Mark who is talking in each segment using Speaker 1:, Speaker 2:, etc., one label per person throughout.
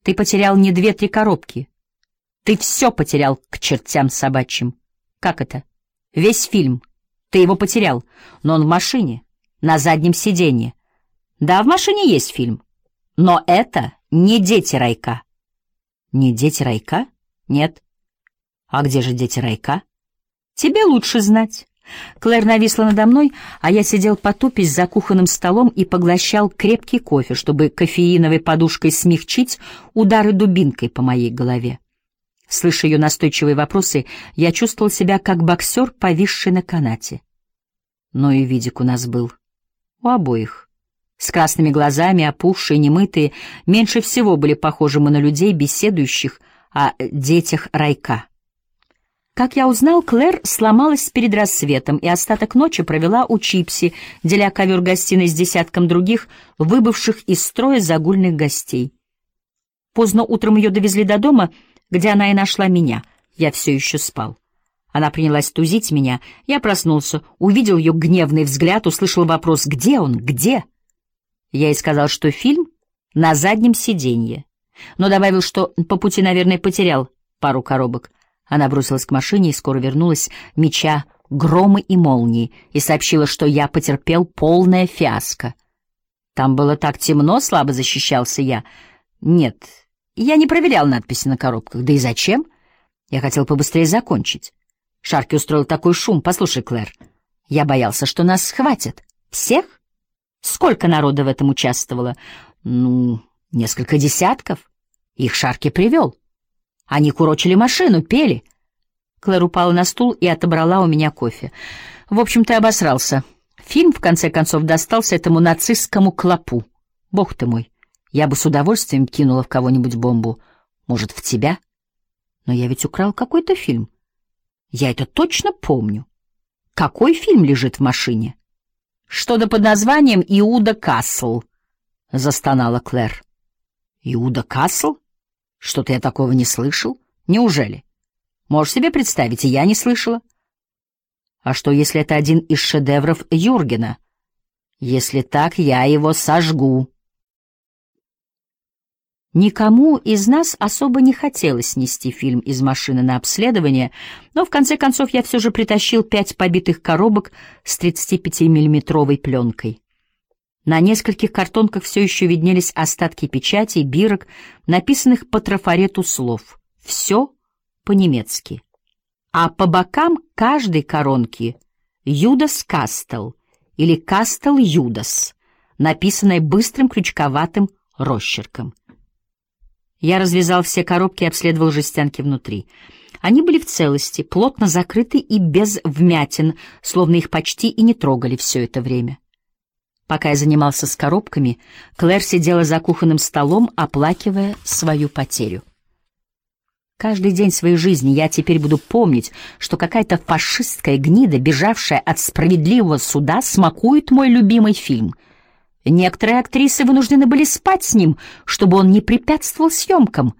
Speaker 1: Ты потерял не 2-3 коробки. Ты все потерял к чертям собачьим. Как это? Весь фильм. Ты его потерял, но он в машине, на заднем сиденье. Да, в машине есть фильм. Но это не дети Райка. Не дети Райка? Нет. А где же дети Райка? Тебе лучше знать. Клэр нависла надо мной, а я сидел потупясь за кухонным столом и поглощал крепкий кофе, чтобы кофеиновой подушкой смягчить удары дубинкой по моей голове. Слыша ее настойчивые вопросы, я чувствовал себя как боксер, повисший на канате. Но и видик у нас был. У обоих. С красными глазами, опухшие, немытые, меньше всего были похожи мы на людей, беседующих о детях Райка. Как я узнал, Клэр сломалась перед рассветом и остаток ночи провела у Чипси, деля ковер гостиной с десятком других, выбывших из строя загульных гостей. Поздно утром ее довезли до дома, где она и нашла меня. Я все еще спал. Она принялась тузить меня. Я проснулся, увидел ее гневный взгляд, услышал вопрос «Где он? Где?». Я ей сказал, что фильм на заднем сиденье, но добавил, что по пути, наверное, потерял пару коробок. Она бросилась к машине и скоро вернулась, меча громы и молнии, и сообщила, что я потерпел полное фиаско. «Там было так темно», — слабо защищался я. «Нет, я не проверял надписи на коробках. Да и зачем? Я хотел побыстрее закончить. Шарки устроил такой шум. Послушай, Клэр, я боялся, что нас схватят. Всех? Сколько народа в этом участвовало? Несколько десятков. Их Шарки привел. Они курочили машину, пели». Клэр упала на стул и отобрала у меня кофе. «В общем, ты обосрался. Фильм, в конце концов, достался этому нацистскому клопу. Бог ты мой, я бы с удовольствием кинула в кого-нибудь бомбу. Может, в тебя? Но я ведь украл какой-то фильм. Я это точно помню. Какой фильм лежит в машине?» «Что-то под названием «Иуда Кассел», — застонала Клэр. «Иуда Кассел? Что-то я такого не слышал. Неужели? Можешь себе представить, и я не слышала. А что, если это один из шедевров Юргена? Если так, я его сожгу». Никому из нас особо не хотелось нести фильм из машины на обследование, но в конце концов я все же притащил 5 побитых коробок с 35-миллиметровой пленкой. На нескольких картонках все еще виднелись остатки печатей, бирок, написанных по трафарету слов. Все по-немецки. А по бокам каждой коронки «Юдас Кастел» или «Кастел Юдас», написанное быстрым крючковатым росчерком. Я развязал все коробки и обследовал жестянки внутри. Они были в целости, плотно закрыты и без вмятин, словно их почти и не трогали все это время. Пока я занимался с коробками, Клэр сидела за кухонным столом, оплакивая свою потерю. Каждый день своей жизни я теперь буду помнить, что какая-то фашистская гнида, бежавшая от справедливого суда, смакует мой любимый фильм. Некоторые актрисы вынуждены были спать с ним, чтобы он не препятствовал съемкам.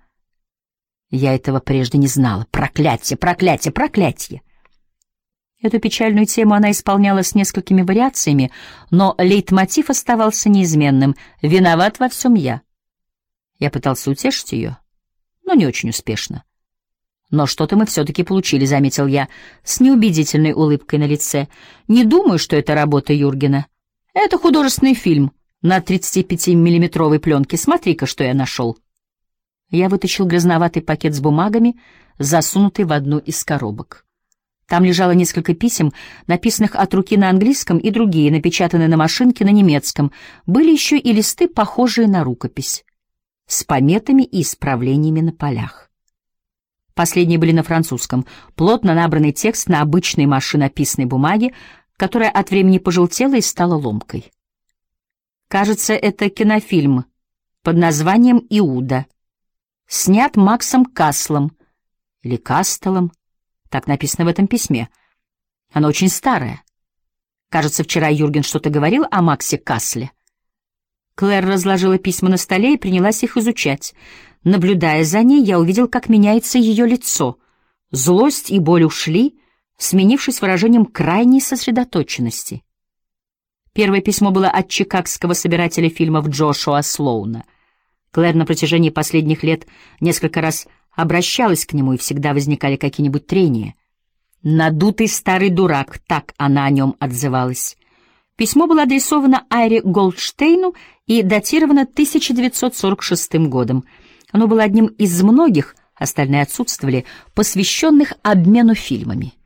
Speaker 1: Я этого прежде не знала. Проклятие, проклятие, проклятие! Эту печальную тему она исполняла с несколькими вариациями, но лейтмотив оставался неизменным. Виноват во всем я. Я пытался утешить ее, но не очень успешно. «Но что-то мы все-таки получили», — заметил я, с неубедительной улыбкой на лице. «Не думаю, что это работа Юргена. Это художественный фильм на 35-миллиметровой пленке. Смотри-ка, что я нашел». Я вытащил грязноватый пакет с бумагами, засунутый в одну из коробок. Там лежало несколько писем, написанных от руки на английском, и другие, напечатанные на машинке на немецком. Были еще и листы, похожие на рукопись, с пометами и исправлениями на полях. Последние были на французском, плотно набранный текст на обычной машинописной бумаге, которая от времени пожелтела и стала ломкой. Кажется, это кинофильм под названием «Иуда», снят Максом Каслом или Кастелом, так написано в этом письме. Оно очень старое. Кажется, вчера Юрген что-то говорил о Максе Касле. Клэр разложила письма на столе и принялась их изучать. Наблюдая за ней, я увидел, как меняется ее лицо. Злость и боль ушли, сменившись выражением крайней сосредоточенности. Первое письмо было от чикагского собирателя фильмов Джошуа Слоуна. Клэр на протяжении последних лет несколько раз обращалась к нему, и всегда возникали какие-нибудь трения. «Надутый старый дурак», так она о нем отзывалась. Письмо было адресовано Айре Голдштейну и датировано 1946 годом. Оно было одним из многих, остальные отсутствовали, посвященных обмену фильмами.